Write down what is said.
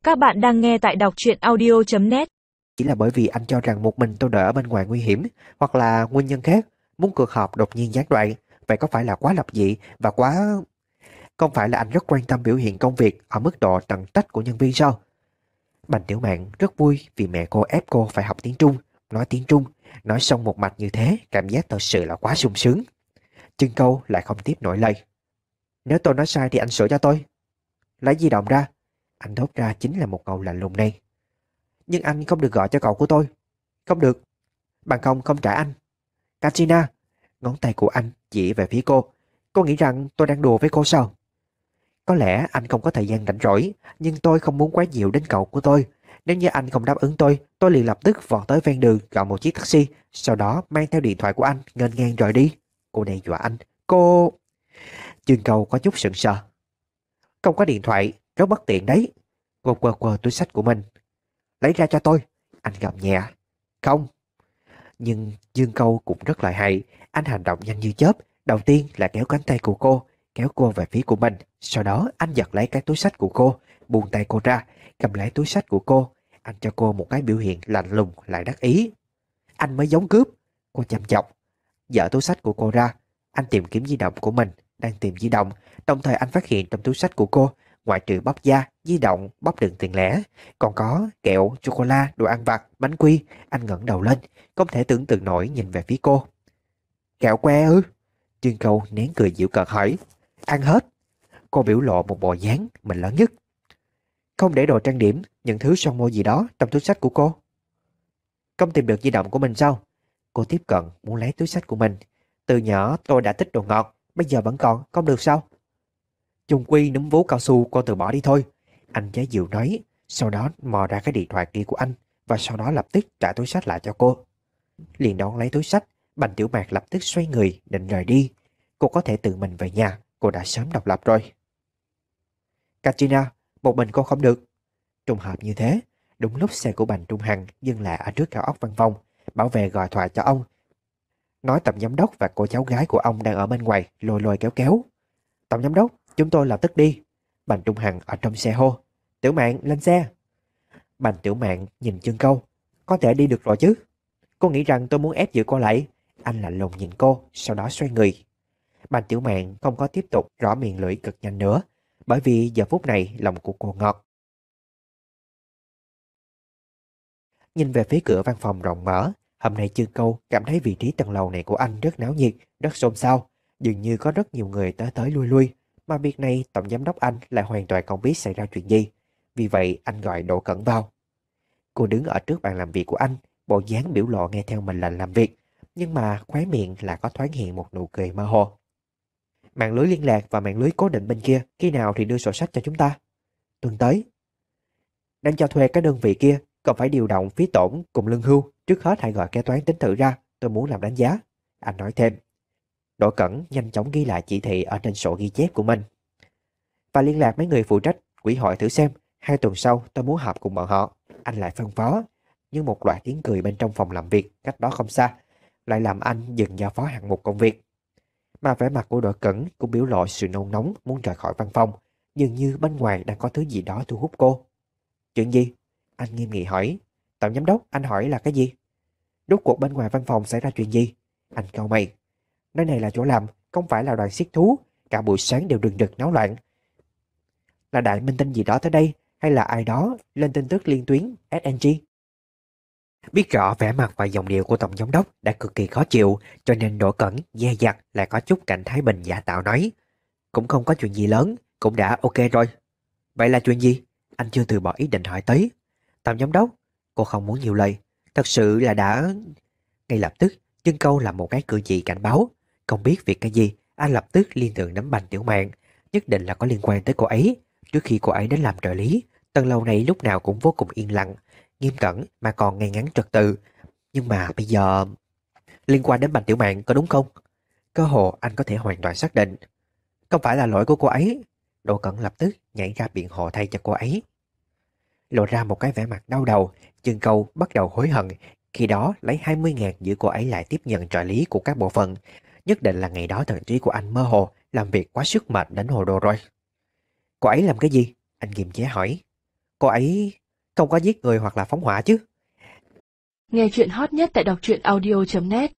Các bạn đang nghe tại đọc truyện audio.net. Chỉ là bởi vì anh cho rằng một mình tôi đợi ở bên ngoài nguy hiểm, hoặc là nguyên nhân khác, muốn cuộc họp đột nhiên gián đoạn. Vậy có phải là quá lập dị và quá... Không phải là anh rất quan tâm biểu hiện công việc ở mức độ tận trách của nhân viên sao? Bành Tiểu Mạn rất vui vì mẹ cô ép cô phải học tiếng Trung, nói tiếng Trung. Nói xong một mạch như thế, cảm giác thật sự là quá sung sướng. Trân Câu lại không tiếp nổi lời. Nếu tôi nói sai thì anh sửa cho tôi. Lấy di động ra. Anh thốt ra chính là một câu lạnh lùng này. Nhưng anh không được gọi cho cậu của tôi. Không được. Bằng không không trả anh. Katrina. Ngón tay của anh chỉ về phía cô. Cô nghĩ rằng tôi đang đùa với cô sao? Có lẽ anh không có thời gian rảnh rỗi, nhưng tôi không muốn quá nhiều đến cậu của tôi. Nếu như anh không đáp ứng tôi liền lập tức vọt tới ven đường gọi một chiếc taxi, sau đó mang theo điện thoại của anh nghênh ngang rời đi. Cô đe dọa anh. Cô... Chương Cầu có chút sững sờ. Không có điện thoại, rất bất tiện đấy. Cô quơ túi xách của mình. Lấy ra cho tôi. Anh gầm nhẹ. Không. Nhưng Dương Câu cũng rất lợi hại. Anh hành động nhanh như chớp. Đầu tiên là kéo cánh tay của cô, kéo cô về phía của mình. Sau đó anh giật lấy cái túi xách của cô, buông tay cô ra, cầm lấy túi xách của cô. Anh cho cô một cái biểu hiện lạnh lùng lại đắc ý. Anh mới giống cướp. Cô chăm chọc. Dỡ túi xách của cô ra. Anh tìm kiếm di động của mình, đang tìm di động. Đồng thời anh phát hiện trong túi xách của cô, ngoại trừ bắp da, di động, bắp đựng tiền lẻ, còn có kẹo, chocolate, đồ ăn vặt, bánh quy. Anh ngẩng đầu lên, không thể tưởng tượng nổi nhìn về phía cô. Kẹo que ư? Chương Cầu nén cười giễu cợt hỏi. Ăn hết. Cô biểu lộ một bộ dáng mình lớn nhất. Không để đồ trang điểm, những thứ son môi gì đó trong túi xách của cô. Không tìm được di động của mình sao? Cô tiếp cận muốn lấy túi xách của mình. Từ nhỏ tôi đã thích đồ ngọt, bây giờ vẫn còn, không được sao? Chung quy núm vú cao su cô từ bỏ đi thôi. Anh chế giễu nói, sau đó mò ra cái điện thoại kia của anh, và sau đó lập tức trả túi xách lại cho cô. Liền đón lấy túi xách, Bành Tiểu Mạc lập tức xoay người định rời đi. Cô có thể tự mình về nhà, cô đã sớm độc lập rồi. Katrina, một mình cô không được. Trùng hợp như thế, đúng lúc xe của Bành Trung Hằng dừng lại ở trước cao ốc văn phòng. Bảo vệ gọi thoại cho ông, nói tổng giám đốc và cô cháu gái của ông đang ở bên ngoài lôi lôi kéo kéo. Tổng giám đốc, chúng tôi lập tức đi. Bành Trung Hằng ở trong xe hô. Tiểu Mạn lên xe. Bành Tiểu Mạn nhìn Chương Câu. Có thể đi được rồi chứ? Cô nghĩ rằng tôi muốn ép giữ cô lại? Anh lạnh lùng nhìn cô, sau đó xoay người. Bành Tiểu Mạn không có tiếp tục rõ miệng lưỡi cực nhanh nữa, bởi vì giờ phút này lòng của cô ngọt. Nhìn về phía cửa văn phòng rộng mở, hôm nay Chương Câu cảm thấy vị trí tầng lầu này của anh rất náo nhiệt, rất xôn xao, dường như có rất nhiều người tới tới lui lui, mà việc này tổng giám đốc anh lại hoàn toàn không biết xảy ra chuyện gì. Vì vậy anh gọi Đỗ Cẩn vào. Cô đứng ở trước bàn làm việc của anh, bộ dáng biểu lộ nghe theo mệnh lệnh làm việc, nhưng mà khóe miệng lại có thoáng hiện một nụ cười mơ hồ. Mạng lưới liên lạc và mạng lưới cố định bên kia, khi nào thì đưa sổ sách cho chúng ta? Tuần tới. Đang cho thuê cái đơn vị kia, còn phải điều động phí tổn cùng lương hưu, trước hết hãy gọi kế toán tính thử ra, tôi muốn làm đánh giá. Anh nói thêm. Đỗ Cẩn nhanh chóng ghi lại chỉ thị ở trên sổ ghi chép của mình. Và liên lạc mấy người phụ trách quỹ hội thử xem, 2 tuần sau tôi muốn họp cùng bọn họ. Anh lại phân phó, nhưng một loạt tiếng cười bên trong phòng làm việc cách đó không xa lại làm anh dừng giao phó hạng mục công việc. Mà vẻ mặt của Đỗ Cẩn cũng biểu lộ sự nôn nóng muốn rời khỏi văn phòng, dường như bên ngoài đang có thứ gì đó thu hút cô. Chuyện gì? Anh nghiêm nghị hỏi. Tổng giám đốc, anh hỏi là cái gì? Rốt cuộc bên ngoài văn phòng xảy ra chuyện gì? Anh cau mày. Nơi này là chỗ làm, không phải là đoàn siết thú. Cả buổi sáng đều rừng rực náo loạn. Là đại minh tinh gì đó tới đây, hay là ai đó lên tin tức liên tuyến SNG? Biết rõ vẻ mặt và giọng điệu của tổng giám đốc đã cực kỳ khó chịu, cho nên Đỗ Cẩn dè dặt lại có chút cảnh Thái Bình giả tạo nói. Cũng không có chuyện gì lớn, cũng đã ok rồi. Vậy là chuyện gì? Anh chưa từ bỏ ý định hỏi tới. Tổng giám đốc, cô không muốn nhiều lời. Thật sự là đã... Ngay lập tức, Chương Câu làm một cái cử chỉ cảnh báo. Không biết việc cái gì, anh lập tức liên tưởng đến Bành Tiểu Mạn. Nhất định là có liên quan tới cô ấy. Trước khi cô ấy đến làm trợ lý, tầng lầu này lúc nào cũng vô cùng yên lặng, nghiêm cẩn mà còn ngay ngắn trật tự. Nhưng mà bây giờ... Liên quan đến Bành Tiểu Mạn có đúng không? Cơ hồ anh có thể hoàn toàn xác định. Không phải là lỗi của cô ấy. Đỗ Cẩn lập tức nhảy ra biện hộ thay cho cô ấy. Lộ ra một cái vẻ mặt đau đầu, Chương Câu bắt đầu hối hận. Khi đó lấy 20.000 giữ cô ấy lại tiếp nhận trợ lý của các bộ phận. Nhất định là ngày đó thần trí của anh mơ hồ, làm việc quá sức mệt đến hồ đồ rồi. Cô ấy làm cái gì? Anh kiềm chế hỏi. Cô ấy không có giết người hoặc là phóng hỏa chứ? Nghe chuyện hot nhất tại đọc truyện audio.net